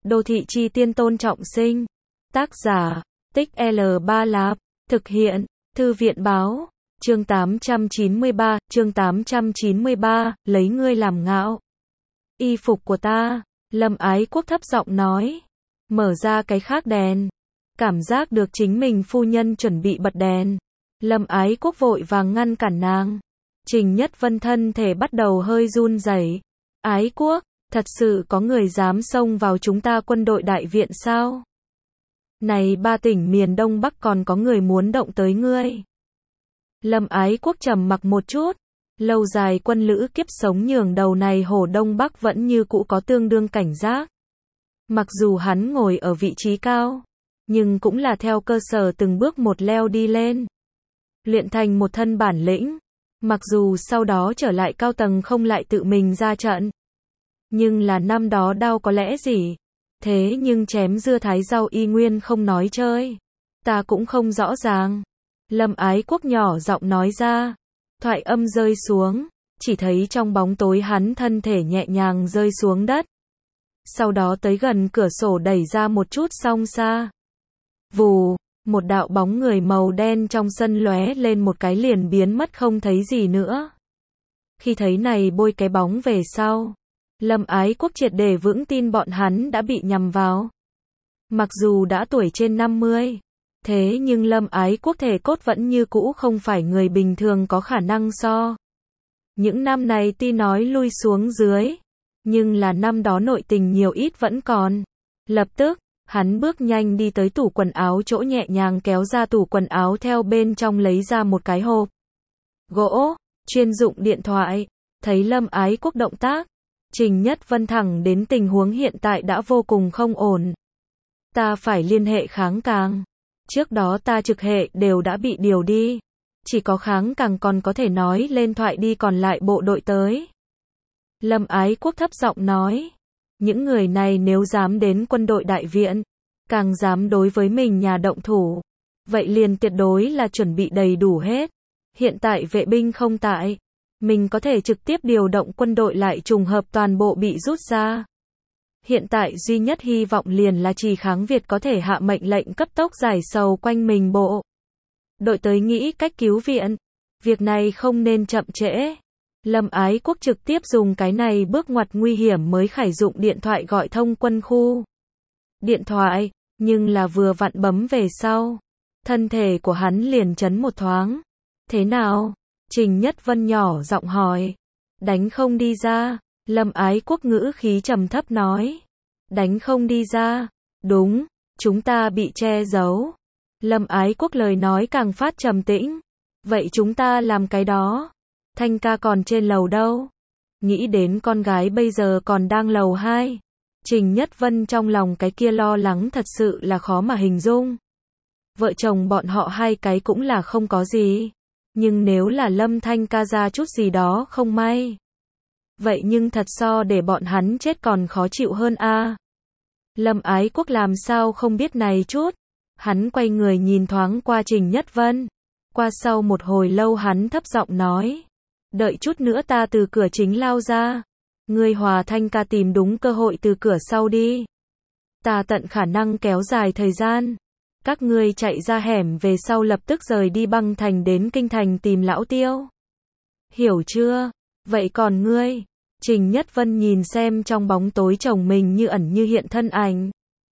Đô thị chi tiên Tôn Trọng Sinh. Tác giả, Tích L3 Lạp. Thực hiện, Thư viện báo. Chương 893, lấy ngươi làm ngạo. Y phục của ta, Lâm Ái Quốc thấp giọng nói. Mở ra cái khác đèn. Cảm giác được chính mình phu nhân chuẩn bị bật đèn. Lâm Ái Quốc vội vàng ngăn cản nàng. Trình Nhất Vân thân thể bắt đầu hơi run rẩy. Ái Quốc, thật sự có người dám xông vào chúng ta quân đội đại viện sao? Này ba tỉnh miền Đông Bắc còn có người muốn động tới ngươi. Lâm Ái Quốc trầm mặc một chút. Lâu dài quân lữ kiếp sống nhường đầu này hổ Đông Bắc vẫn như cũ có tương đương cảnh giác. Mặc dù hắn ngồi ở vị trí cao, nhưng cũng là theo cơ sở từng bước một leo đi lên. Luyện thành một thân bản lĩnh. Mặc dù sau đó trở lại cao tầng không lại tự mình ra trận. Nhưng là năm đó đau có lẽ gì. Thế nhưng chém dưa thái rau y nguyên không nói chơi. Ta cũng không rõ ràng. Lâm Ái Quốc nhỏ giọng nói ra. Thoại âm rơi xuống. Chỉ thấy trong bóng tối hắn thân thể nhẹ nhàng rơi xuống đất. Sau đó tới gần cửa sổ đẩy ra một chút song xa. Vù, một đạo bóng người màu đen trong sân lóe lên một cái liền biến mất không thấy gì nữa. Khi thấy này bôi cái bóng về sau, Lâm Ái Quốc triệt để vững tin bọn hắn đã bị nhằm vào. Mặc dù đã tuổi trên 50, thế nhưng Lâm Ái Quốc thể cốt vẫn như cũ không phải người bình thường có khả năng so. Những năm này tuy nói lui xuống dưới, nhưng là năm đó nội tình nhiều ít vẫn còn. Lập tức, hắn bước nhanh đi tới tủ quần áo chỗ nhẹ nhàng kéo ra tủ quần áo theo bên trong lấy ra một cái hộp gỗ, chuyên dụng điện thoại. Thấy Lâm Ái Quốc động tác, Trình Nhất Vân thẳng đến tình huống hiện tại đã vô cùng không ổn. Ta phải liên hệ kháng càng. Trước đó ta trực hệ đều đã bị điều đi. Chỉ có kháng càng còn có thể nói lên thoại đi còn lại bộ đội tới. Lâm Ái Quốc thấp giọng nói. Những người này nếu dám đến quân đội đại viện, càng dám đối với mình nhà động thủ, vậy liền tuyệt đối là chuẩn bị đầy đủ hết. Hiện tại vệ binh không tại, mình có thể trực tiếp điều động quân đội lại trùng hợp toàn bộ bị rút ra. Hiện tại duy nhất hy vọng liền là Trì Kháng Việt có thể hạ mệnh lệnh cấp tốc giải sầu quanh mình bộ đội tới nghĩ cách cứu viện. Việc này không nên chậm trễ. Lâm Ái Quốc trực tiếp dùng cái này bước ngoặt nguy hiểm mới khải dụng điện thoại gọi thông quân khu. Điện thoại, nhưng là vừa vặn bấm về sau. Thân thể của hắn liền chấn một thoáng. Thế nào? Trình Nhất Vân nhỏ giọng hỏi. Đánh không đi ra. Lâm Ái Quốc ngữ khí trầm thấp nói. Đánh không đi ra. Đúng, chúng ta bị che giấu. Lâm Ái Quốc lời nói càng phát trầm tĩnh. Vậy chúng ta làm cái đó. Thanh ca còn trên lầu đâu? Nghĩ đến con gái bây giờ còn đang lầu 2. Trình Nhất Vân trong lòng cái kia lo lắng thật sự là khó mà hình dung. Vợ chồng bọn họ hai cái cũng là không có gì. Nhưng nếu là Lâm Thanh ca ra chút gì đó không may. Vậy nhưng thật so để bọn hắn chết còn khó chịu hơn a. Lâm Ái Quốc làm sao không biết này chút. Hắn quay người nhìn thoáng qua Trình Nhất Vân. Qua sau một hồi lâu hắn thấp giọng nói. Đợi chút nữa ta từ cửa chính lao ra. Ngươi hòa Thanh ca tìm đúng cơ hội từ cửa sau đi. Ta tận khả năng kéo dài thời gian. Các ngươi chạy ra hẻm về sau lập tức rời đi băng thành đến kinh thành tìm lão Tiêu. Hiểu chưa? Vậy còn ngươi? Trình Nhất Vân nhìn xem trong bóng tối chồng mình như ẩn như hiện thân ảnh.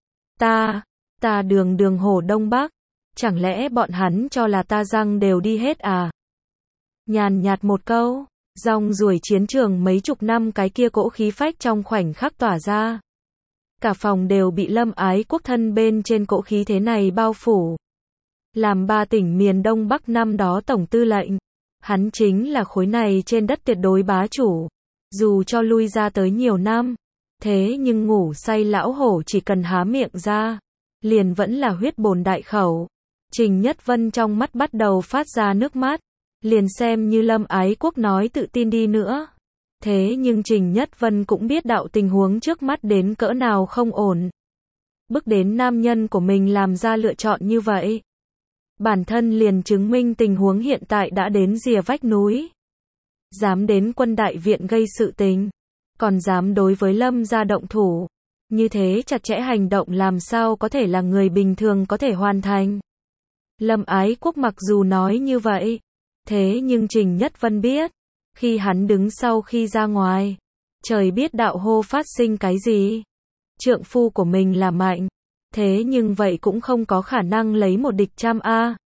Ta đường hổ Đông Bắc. Chẳng lẽ bọn hắn cho là ta răng đều đi hết à? Nhàn nhạt một câu, rong ruổi chiến trường mấy chục năm cái kia cỗ khí phách trong khoảnh khắc tỏa ra. Cả phòng đều bị Lâm Ái Quốc thân bên trên cỗ khí thế này bao phủ. Làm ba tỉnh miền Đông Bắc năm đó tổng tư lệnh, hắn chính là khối này trên đất tuyệt đối bá chủ. Dù cho lui ra tới nhiều năm, thế nhưng ngủ say lão hổ chỉ cần há miệng ra, liền vẫn là huyết bồn đại khẩu. Trình Nhất Vân trong mắt bắt đầu phát ra nước mắt. Liền xem như Lâm Ái Quốc nói tự tin đi nữa. Thế nhưng Trình Nhất Vân cũng biết đạo tình huống trước mắt đến cỡ nào không ổn. Bước đến nam nhân của mình làm ra lựa chọn như vậy. Bản thân liền chứng minh tình huống hiện tại đã đến rìa vách núi. Dám đến quân đại viện gây sự tình. Còn dám đối với Lâm gia động thủ. Như thế chặt chẽ hành động làm sao có thể là người bình thường có thể hoàn thành. Lâm Ái Quốc mặc dù nói như vậy, thế nhưng Trình Nhất Vân biết, khi hắn đứng sau khi ra ngoài, trời biết đạo hô phát sinh cái gì. Trượng phu của mình là mạnh, thế nhưng vậy cũng không có khả năng lấy một địch trăm a.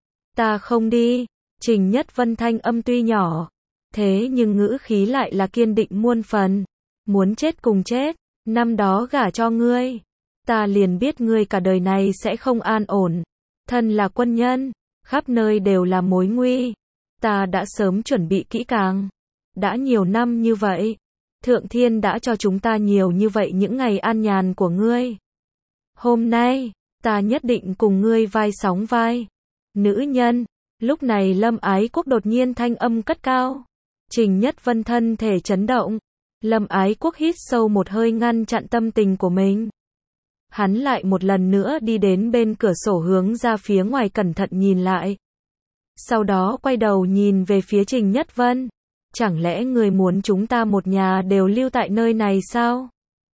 Ta không đi. Trình Nhất Vân thanh âm tuy nhỏ, thế nhưng ngữ khí lại là kiên định muôn phần. Muốn chết cùng chết, năm đó gả cho ngươi, ta liền biết ngươi cả đời này sẽ không an ổn. Thân là quân nhân, khắp nơi đều là mối nguy. Ta đã sớm chuẩn bị kỹ càng. Đã nhiều năm như vậy, Thượng Thiên đã cho chúng ta nhiều như vậy những ngày an nhàn của ngươi. Hôm nay, ta nhất định cùng ngươi vai sóng vai. Nữ nhân, lúc này Lâm Ái Quốc đột nhiên thanh âm cất cao. Trình Nhất Vân thân thể chấn động. Lâm Ái Quốc hít sâu một hơi ngăn chặn tâm tình của mình. Hắn lại một lần nữa đi đến bên cửa sổ hướng ra phía ngoài cẩn thận nhìn lại. Sau đó quay đầu nhìn về phía Trình Nhất Vân. Chẳng lẽ người muốn chúng ta một nhà đều lưu tại nơi này sao?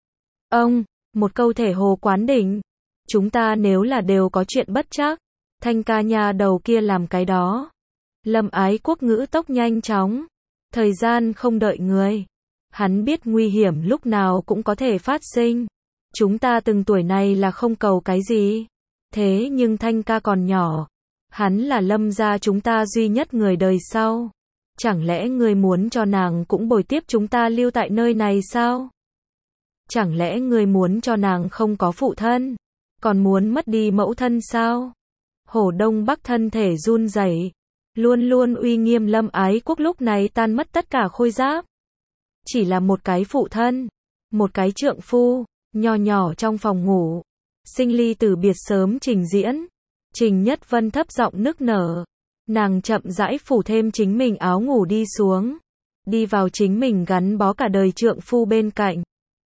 Ông, một câu thể hồ quán đỉnh. Chúng ta nếu là đều có chuyện bất trắc, Thanh ca nhà đầu kia làm cái đó. Lâm Ái Quốc ngữ tốc nhanh chóng. Thời gian không đợi người. Hắn biết nguy hiểm lúc nào cũng có thể phát sinh. Chúng ta từng tuổi này là không cầu cái gì. Thế nhưng Thanh ca còn nhỏ. Hắn là Lâm gia chúng ta duy nhất người đời sau. Chẳng lẽ người muốn cho nàng cũng bồi tiếp chúng ta lưu tại nơi này sao? Chẳng lẽ người muốn cho nàng không có phụ thân? Còn muốn mất đi mẫu thân sao? Hổ Đông Bắc thân thể run rẩy, luôn luôn uy nghiêm Lâm Ái Quốc lúc này tan mất tất cả khôi giáp. Chỉ là một cái phụ thân, một cái trượng phu, nho nhỏ trong phòng ngủ. Sinh ly tử biệt sớm trình diễn. Trình Nhất Vân thấp giọng nức nở. Nàng chậm rãi phủ thêm chính mình áo ngủ đi xuống. Đi vào chính mình gắn bó cả đời trượng phu bên cạnh.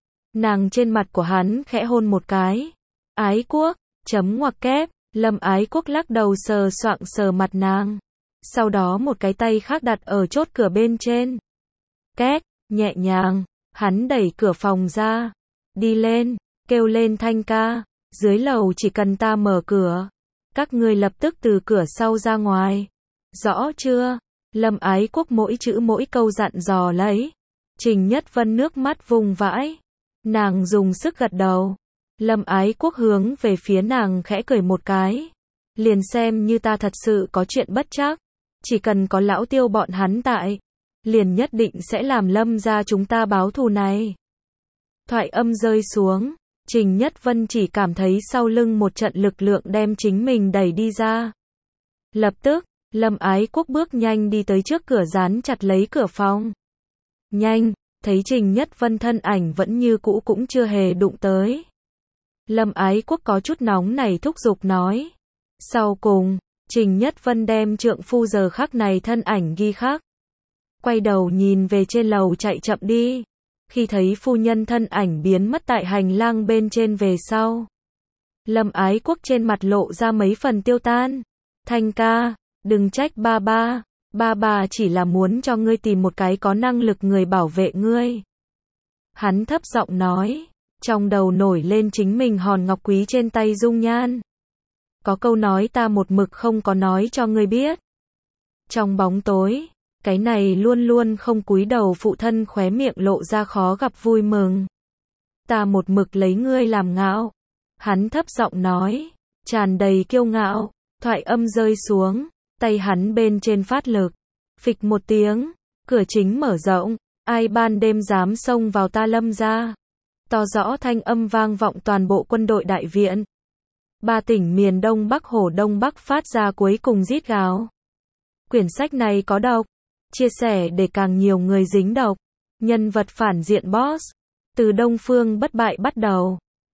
Nàng trên mặt của hắn khẽ hôn một cái. Ái Quốc, chấm ngoặc kép. Lâm Ái Quốc lắc đầu sờ soạng sờ mặt nàng. Sau đó một cái tay khác đặt ở chốt cửa bên trên. Két, nhẹ nhàng, hắn đẩy cửa phòng ra. Đi lên, kêu lên Thanh ca. Dưới lầu chỉ cần ta mở cửa. Các ngươi lập tức từ cửa sau ra ngoài. Rõ chưa? Lâm Ái Quốc mỗi chữ mỗi câu dặn dò lấy. Trình Nhất Vân nước mắt vùng vãi. Nàng dùng sức gật đầu. Lâm Ái Quốc hướng về phía nàng khẽ cười một cái. Liền xem như ta thật sự có chuyện bất trắc. Chỉ cần có lão Tiêu bọn hắn tại. Liền nhất định sẽ làm Lâm gia chúng ta báo thù này. Thoại âm rơi xuống. Trình Nhất Vân chỉ cảm thấy sau lưng một trận lực lượng đem chính mình đẩy đi ra. Lập tức, Lâm Ái Quốc bước nhanh đi tới trước cửa dán chặt lấy cửa phòng. Nhanh, thấy Trình Nhất Vân thân ảnh vẫn như cũ cũng chưa hề đụng tới. Lâm Ái Quốc có chút nóng này thúc giục nói. Sau cùng, Trình Nhất Vân đem trượng phu giờ khắc này thân ảnh ghi khắc. Quay đầu nhìn về trên lầu chạy chậm đi. Khi thấy phu nhân thân ảnh biến mất tại hành lang bên trên về sau. Lâm Ái Quốc trên mặt lộ ra mấy phần tiêu tan. Thanh ca, đừng trách ba ba. Ba ba chỉ là muốn cho ngươi tìm một cái có năng lực người bảo vệ ngươi. Hắn thấp giọng nói. Trong đầu nổi lên chính mình hòn ngọc quý trên tay dung nhan. Có câu nói ta một mực không có nói cho ngươi biết. Trong bóng tối, cái này luôn luôn không cúi đầu phụ thân khóe miệng lộ ra khó gặp vui mừng. Ta một mực lấy ngươi làm ngạo. Hắn thấp giọng nói, tràn đầy kiêu ngạo. Thoại âm rơi xuống, tay hắn bên trên phát lực. Phịch một tiếng, cửa chính mở rộng. Ai ban đêm dám xông vào ta Lâm gia? To rõ thanh âm vang vọng toàn bộ quân đội đại viện. 3 tỉnh miền Đông Bắc Hổ Đông Bắc phát ra cuối cùng rít gào. Quyển sách này có độc. Chia sẻ để càng nhiều người dính độc. Nhân vật phản diện boss. Từ Đông Phương bất bại bắt đầu.